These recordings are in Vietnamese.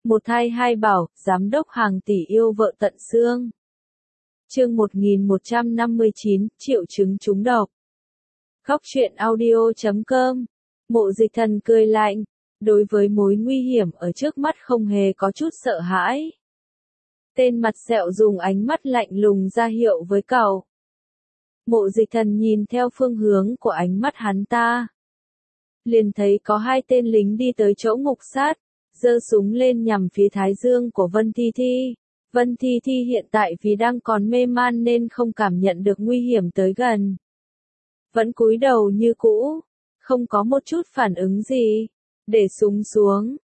Một thai hai bảo, giám đốc hàng tỷ yêu vợ tận xương. Chương 1159, triệu chứng trúng độc. Khóc chuyện audio.com. Mộ Dịch Thần cười lạnh, đối với mối nguy hiểm ở trước mắt không hề có chút sợ hãi. Tên mặt sẹo dùng ánh mắt lạnh lùng ra hiệu với cậu. Mộ Dịch Thần nhìn theo phương hướng của ánh mắt hắn ta, liền thấy có hai tên lính đi tới chỗ ngục sát, giơ súng lên nhằm phía thái dương của Vân Thi Thi. Vân Thi Thi hiện tại vì đang còn mê man nên không cảm nhận được nguy hiểm tới gần. Vẫn cúi đầu như cũ, không có một chút phản ứng gì. Để súng xuống,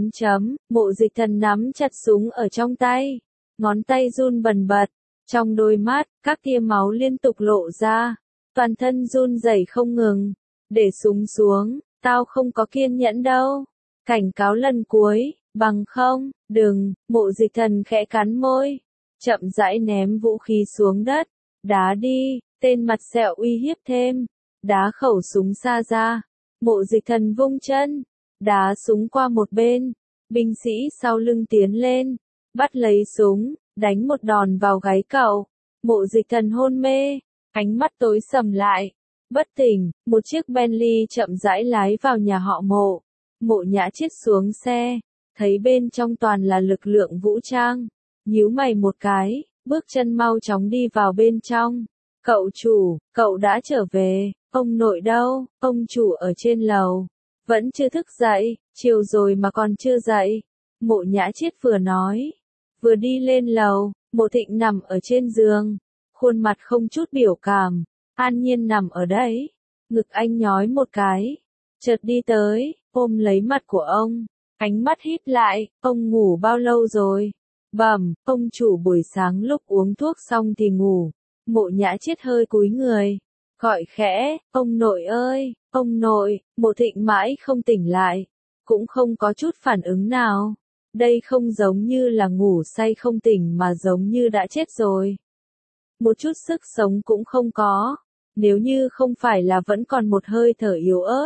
Mộ Dịch Thần nắm chặt súng ở trong tay, ngón tay run bần bật, trong đôi mắt, các tia máu liên tục lộ ra, toàn thân run rẩy không ngừng. Để súng xuống, tao không có kiên nhẫn đâu. Cảnh cáo lần cuối, bằng không, đừng. Mộ Dịch Thần khẽ cắn môi, chậm rãi ném vũ khí xuống đất. Đá đi, tên mặt sẹo uy hiếp thêm, đá khẩu súng xa ra. Mộ Dịch Thần vung chân, đá súng qua một bên. Binh sĩ sau lưng tiến lên, bắt lấy súng, đánh một đòn vào gáy cậu. Mộ Dịch Thần hôn mê, ánh mắt tối sầm lại, bất tỉnh. Một chiếc Bentley chậm rãi lái vào nhà họ Mộ. Mộ Nhã Chiết xuống xe, thấy bên trong toàn là lực lượng vũ trang, nhíu mày một cái, bước chân mau chóng đi vào bên trong. Cậu chủ, cậu đã trở về. Ông nội đâu? Ông chủ ở trên lầu, vẫn chưa thức dậy. Chiều rồi mà còn chưa dậy. Mộ Nhã Chiết vừa nói, vừa đi lên lầu. Mộ Thịnh nằm ở trên giường, khuôn mặt không chút biểu cảm. An Nhiên nằm ở đấy, ngực anh nhói một cái, chợt đi tới, ôm lấy mặt của ông, ánh mắt híp lại. Ông ngủ bao lâu rồi? Bẩm, ông chủ buổi sáng lúc uống thuốc xong thì ngủ. Mộ Nhã Chiết hơi cúi người, gọi khẽ, ông nội ơi, ông nội. Mộ Thịnh mãi không tỉnh lại, cũng không có chút phản ứng nào. Đây không giống như là ngủ say không tỉnh mà giống như đã chết rồi. Một chút sức sống cũng không có, nếu như không phải là vẫn còn một hơi thở yếu ớt.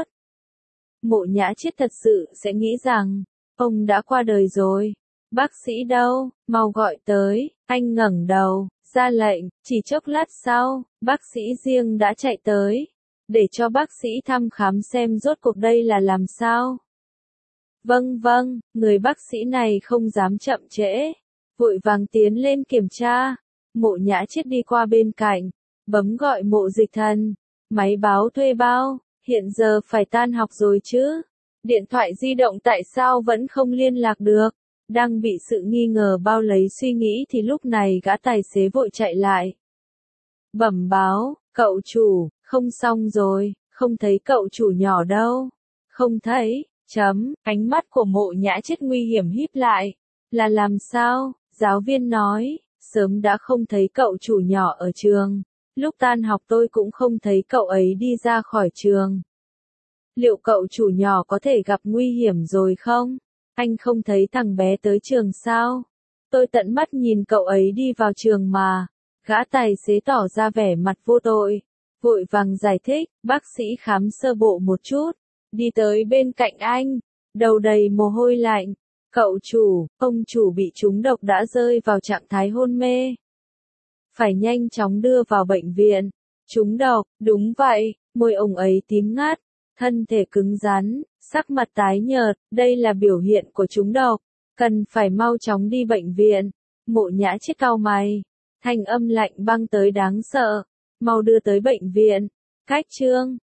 Mộ Nhã Chiết thật sự sẽ nghĩ rằng, ông đã qua đời rồi. Bác sĩ đâu, mau gọi tới. Anh ngẩng đầu, ra lệnh. Chỉ chốc lát sau, bác sĩ riêng đã chạy tới, để cho bác sĩ thăm khám xem rốt cuộc đây là làm sao. Vâng vâng, người bác sĩ này không dám chậm trễ, vội vàng tiến lên kiểm tra. Mộ Nhã Chiết đi qua bên cạnh, bấm gọi Mộ Dịch Thần. Máy báo thuê bao, hiện giờ phải tan học rồi chứ? Điện thoại di động tại sao vẫn không liên lạc được? Đang bị sự nghi ngờ bao lấy suy nghĩ thì lúc này gã tài xế vội chạy lại. Bẩm báo, cậu chủ, không xong rồi, không thấy cậu chủ nhỏ đâu. Không thấy, ánh mắt của Mộ Nhã Chiết nguy hiểm híp lại. Là làm sao? Giáo viên nói, sớm đã không thấy cậu chủ nhỏ ở trường. Lúc tan học tôi cũng không thấy cậu ấy đi ra khỏi trường. Liệu cậu chủ nhỏ có thể gặp nguy hiểm rồi không? Anh không thấy thằng bé tới trường sao? Tôi tận mắt nhìn cậu ấy đi vào trường mà. Gã tài xế tỏ ra vẻ mặt vô tội, vội vàng giải thích. Bác sĩ khám sơ bộ một chút, đi tới bên cạnh anh, đầu đầy mồ hôi lạnh. Cậu chủ, ông chủ bị trúng độc đã rơi vào trạng thái hôn mê, phải nhanh chóng đưa vào bệnh viện. Trúng độc? Đúng vậy. Môi ông ấy tím ngắt, thân thể cứng rắn, sắc mặt tái nhợt. Đây là biểu hiện của trúng độc, cần phải mau chóng đi bệnh viện. Mộ Nhã Chiết cau mày, thanh âm lạnh băng tới đáng sợ. Mau đưa tới bệnh viện. Cách Trương,